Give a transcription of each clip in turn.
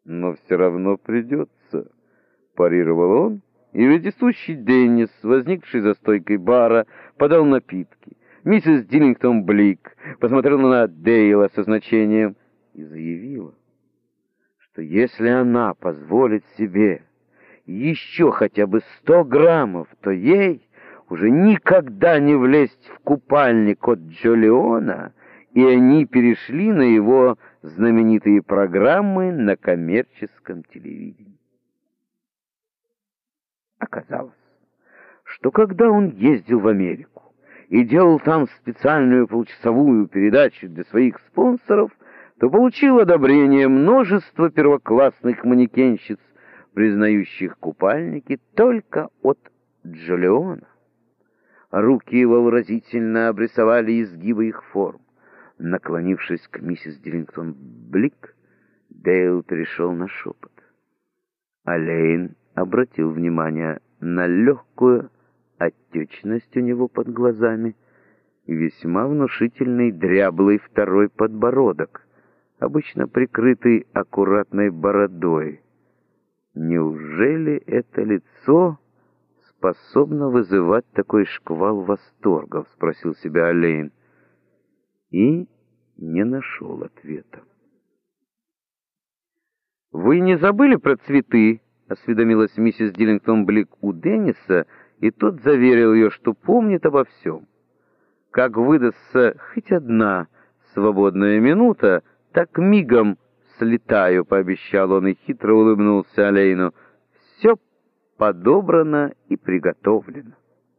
Но все равно придется, парировал он, и вездесущий Деннис, возникший за стойкой бара, подал напитки. Миссис Диллингтон Блик посмотрела на Дейла со значением и заявила, что если она позволит себе еще хотя бы 100 граммов, то ей уже никогда не влезть в купальник от Джолиона, и они перешли на его знаменитые программы на коммерческом телевидении. Оказалось, что когда он ездил в Америку и делал там специальную получасовую передачу для своих спонсоров, то получил одобрение множества первоклассных манекенщиц, признающих купальники только от Джолиона. Руки его выразительно обрисовали изгибы их форм. Наклонившись к миссис Диллингтон Блик, Дейл перешел на шепот. Олейн обратил внимание на легкую отечность у него под глазами и весьма внушительный дряблый второй подбородок, обычно прикрытый аккуратной бородой. Неужели это лицо способно вызывать такой шквал восторгов, спросил себя Олейн, и не нашел ответа. «Вы не забыли про цветы?» — осведомилась миссис Диллингтон Блик у Денниса, и тот заверил ее, что помнит обо всем. Как выдастся хоть одна свободная минута, так мигом слетаю, — пообещал он и хитро улыбнулся Олейну. Все подобрано и приготовлено.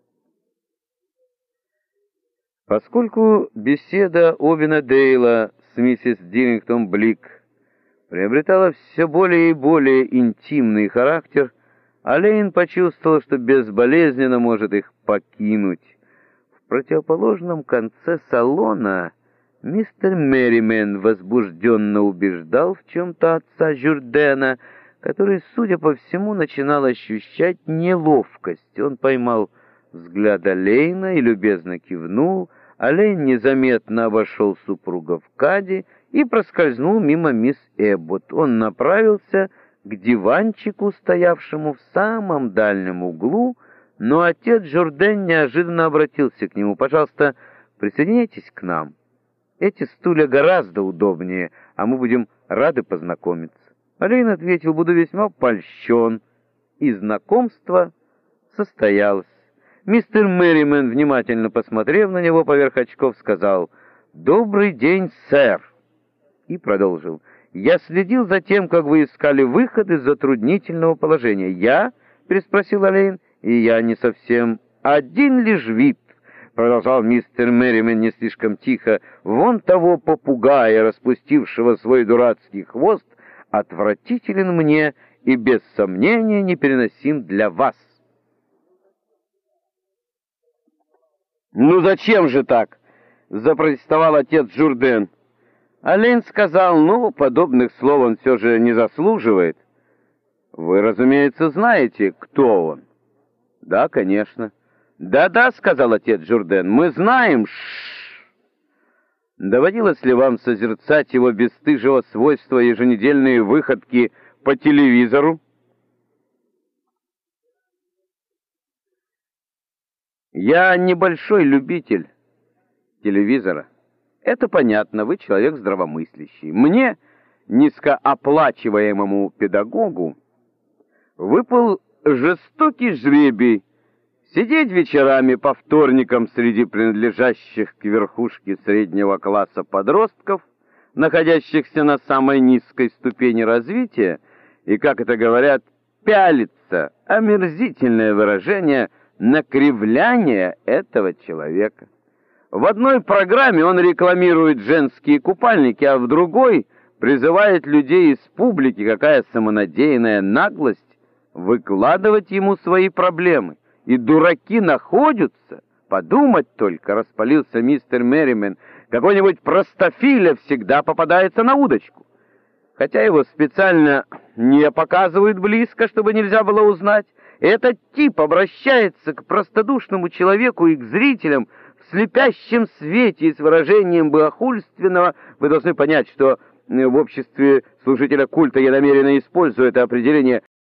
Поскольку беседа Овена Дейла с миссис Диллингтон Блик приобретала все более и более интимный характер, Олейн почувствовал, что безболезненно может их покинуть. В противоположном конце салона мистер Мерримен возбужденно убеждал в чем-то отца Жюрдена, который, судя по всему, начинал ощущать неловкость. Он поймал взгляд Олейна и любезно кивнул. Олейн незаметно обошел супруга в каде и проскользнул мимо мисс Эббот. Он направился к диванчику, стоявшему в самом дальнем углу, но отец Жюрден неожиданно обратился к нему. «Пожалуйста, присоединяйтесь к нам. Эти стулья гораздо удобнее, а мы будем рады познакомиться». Олейн ответил: «Буду весьма польщен». И знакомство состоялось. Мистер Мерримен, внимательно посмотрев на него поверх очков, сказал: «Добрый день, сэр», и продолжил: «Я следил за тем, как вы искали выход из затруднительного положения». «Я?» — переспросил Олейн. «И я не совсем один лишь вид», — продолжал мистер Мерримен не слишком тихо, «вон того попугая, распустившего свой дурацкий хвост, отвратителен мне и без сомнения непереносим для вас». «Ну зачем же так?» — запротестовал отец Жюрден. Олейн сказал: «Ну, подобных слов он все же не заслуживает». «Вы, разумеется, знаете, кто он?» «Да, конечно». «Да-да», — сказал отец Жюрден, — «мы знаем». Доводилось ли вам созерцать его бесстыжего свойства еженедельные выходки по телевизору? Я небольшой любитель телевизора. Это понятно, вы человек здравомыслящий. Мне, низкооплачиваемому педагогу, выпал жестокий жребий сидеть вечерами по вторникам среди принадлежащих к верхушке среднего класса подростков, находящихся на самой низкой ступени развития, и, как это говорят, пялиться, омерзительное выражение, на кривляние этого человека. В одной программе он рекламирует женские купальники, а в другой призывает людей из публики, какая самонадеянная наглость, выкладывать ему свои проблемы. И дураки находятся. Подумать только, распалился мистер Мерримен, какой-нибудь простофиля всегда попадается на удочку. Хотя его специально не показывают близко, чтобы нельзя было узнать. Этот тип обращается к простодушному человеку и к зрителям в слепящем свете и с выражением богохульственного. Вы должны понять, что в обществе служителя культа я намеренно использую это определение